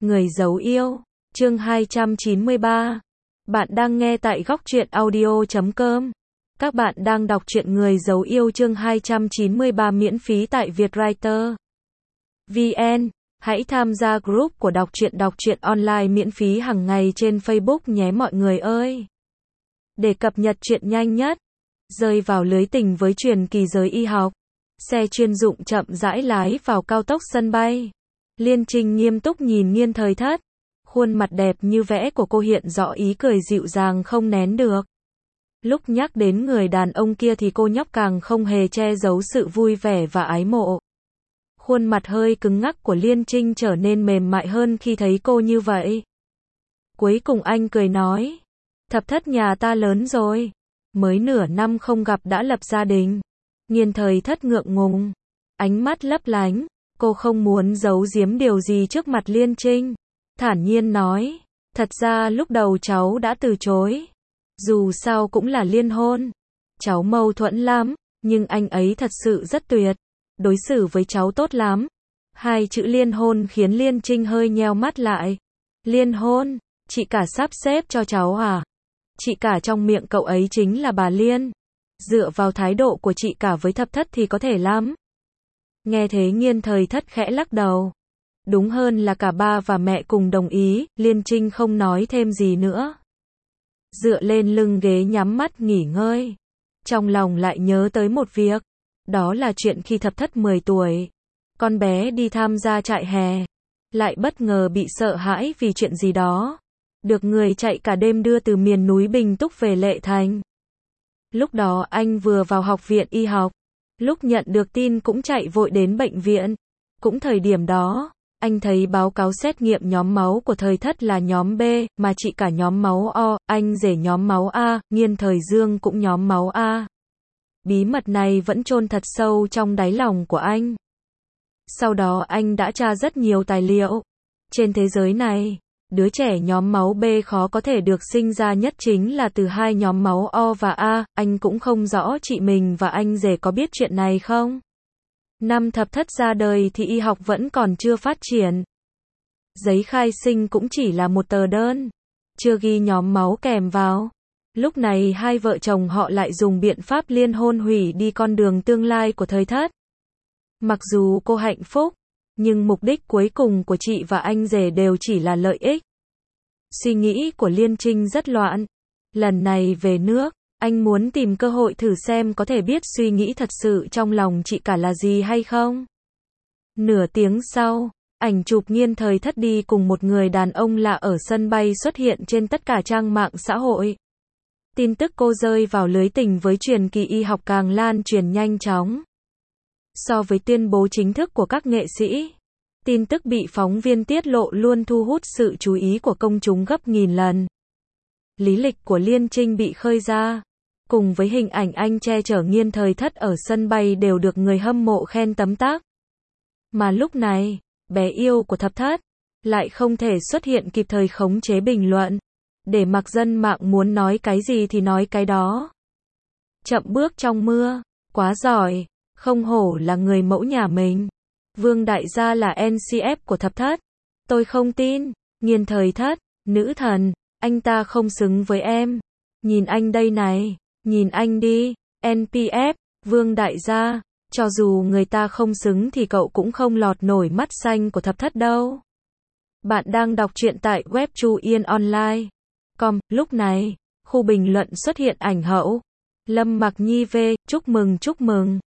Người giấu yêu, chương 293. Bạn đang nghe tại góc truyện audio.com. Các bạn đang đọc truyện Người giấu yêu chương 293 miễn phí tại Vietwriter VN. Hãy tham gia group của đọc truyện online miễn phí hàng ngày trên Facebook nhé mọi người ơi. Để cập nhật truyện nhanh nhất, rơi vào lưới tình với truyền kỳ giới y học. Xe chuyên dụng chậm rãi lái vào cao tốc sân bay. Liên Trinh nghiêm túc nhìn Nghiên Thời Thất. Khuôn mặt đẹp như vẽ của cô hiện rõ ý cười dịu dàng không nén được. Lúc nhắc đến người đàn ông kia thì cô nhóc càng không hề che giấu sự vui vẻ và ái mộ. Khuôn mặt hơi cứng ngắc của Liên Trinh trở nên mềm mại hơn khi thấy cô như vậy. Cuối cùng anh cười nói, Thập Thất nhà ta lớn rồi. Mới nửa năm không gặp đã lập gia đình. Nghiên Thời Thất ngượng ngùng. Ánh mắt lấp lánh. Cô không muốn giấu giếm điều gì trước mặt Liên Trinh. Thản nhiên nói, thật ra lúc đầu cháu đã từ chối. Dù sao cũng là liên hôn. Cháu mâu thuẫn lắm, nhưng anh ấy thật sự rất tuyệt. Đối xử với cháu tốt lắm. Hai chữ liên hôn khiến Liên Trinh hơi nheo mắt lại. Liên hôn? Chị cả sắp xếp cho cháu à? Chị cả trong miệng cậu ấy chính là bà Liên. Dựa vào thái độ của chị cả với Thập Thất thì có thể lắm. Nghe thế Nghiên Thời Thất khẽ lắc đầu. Đúng hơn là cả ba và mẹ cùng đồng ý, Liên Trinh không nói thêm gì nữa. Dựa lên lưng ghế nhắm mắt nghỉ ngơi. Trong lòng lại nhớ tới một việc. Đó là chuyện khi Thập Thất 10 tuổi. Con bé đi tham gia trại hè. Lại bất ngờ bị sợ hãi vì chuyện gì đó. Được người chạy cả đêm đưa từ miền núi Bình Túc về Lệ Thành. Lúc đó anh vừa vào học viện y học. Lúc nhận được tin cũng chạy vội đến bệnh viện. Cũng thời điểm đó, anh thấy báo cáo xét nghiệm nhóm máu của Thời Thất là nhóm B, mà chị cả nhóm máu O, anh rể nhóm máu A, Nghiên Thời Dương cũng nhóm máu A. Bí mật này vẫn chôn thật sâu trong đáy lòng của anh. Sau đó anh đã tra rất nhiều tài liệu. Trên thế giới này, đứa trẻ nhóm máu B khó có thể được sinh ra nhất chính là từ hai nhóm máu O và A, anh cũng không rõ chị mình và anh rể có biết chuyện này không. Năm Thập Thất ra đời thì y học vẫn còn chưa phát triển. Giấy khai sinh cũng chỉ là một tờ đơn, chưa ghi nhóm máu kèm vào. Lúc này hai vợ chồng họ lại dùng biện pháp liên hôn hủy đi con đường tương lai của Thời Thất. Mặc dù cô hạnh phúc, nhưng mục đích cuối cùng của chị và anh rể đều chỉ là lợi ích. Suy nghĩ của Liên Trinh rất loạn. Lần này về nước, anh muốn tìm cơ hội thử xem có thể biết suy nghĩ thật sự trong lòng chị cả là gì hay không. Nửa tiếng sau, ảnh chụp Nghiên Thời Thất đi cùng một người đàn ông lạ ở sân bay xuất hiện trên tất cả trang mạng xã hội. Tin tức cô rơi vào lưới tình với truyền kỳ y học càng lan truyền nhanh chóng. So với tuyên bố chính thức của các nghệ sĩ, tin tức bị phóng viên tiết lộ luôn thu hút sự chú ý của công chúng gấp nghìn lần. Lý lịch của Liên Trinh bị khơi ra, cùng với hình ảnh anh che chở Nghiên Thời Thất ở sân bay đều được người hâm mộ khen tấm tắc. Mà lúc này, bé yêu của Thập Thất lại không thể xuất hiện kịp thời khống chế bình luận, để mặc dân mạng muốn nói cái gì thì nói cái đó. Chậm bước trong mưa, quá giỏi, không hổ là người mẫu nhà mình. Vương Đại Gia là NCF của Thập Thất. Tôi không tin. Nghiên Thời Thất, nữ thần, anh ta không xứng với em. Nhìn anh đây này, nhìn anh đi. NPF, Vương Đại Gia, cho dù người ta không xứng thì cậu cũng không lọt nổi mắt xanh của Thập Thất đâu. Bạn đang đọc truyện tại web chuyenonline.com. Lúc này, khu bình luận xuất hiện ảnh hậu. Lâm Mặc Nhi V, chúc mừng.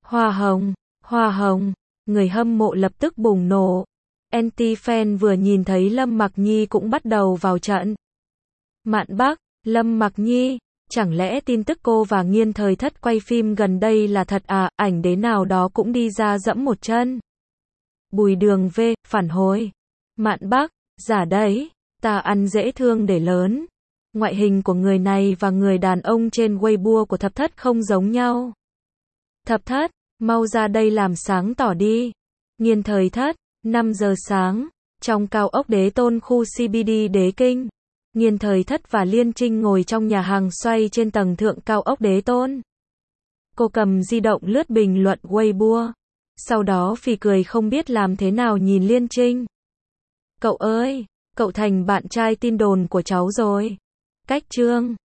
Hoa hồng. Người hâm mộ lập tức bùng nổ. Anti-fan vừa nhìn thấy Lâm Mặc Nhi cũng bắt đầu vào trận. Mạn Bắc, Lâm Mặc Nhi, chẳng lẽ tin tức cô và Nghiên Thời Thất quay phim gần đây là thật à, ảnh đế nào đó cũng đi ra dẫm một chân. Bùi Đường V, phản hồi. Mạn Bắc, giả đấy, ta ăn dễ thương để lớn. Ngoại hình của người này và người đàn ông trên Weibo của Thập Thất không giống nhau. Thập Thất, mau ra đây làm sáng tỏ đi. Nghiên Thời Thất, 5 giờ sáng, trong cao ốc Đế Tôn khu CBD Đế Kinh. Nghiên Thời Thất và Liên Trinh ngồi trong nhà hàng xoay trên tầng thượng cao ốc Đế Tôn. Cô cầm di động lướt bình luận Weibo. Sau đó phì cười không biết làm thế nào nhìn Liên Trinh. Cậu ơi, cậu thành bạn trai tin đồn của cháu rồi. Cách chương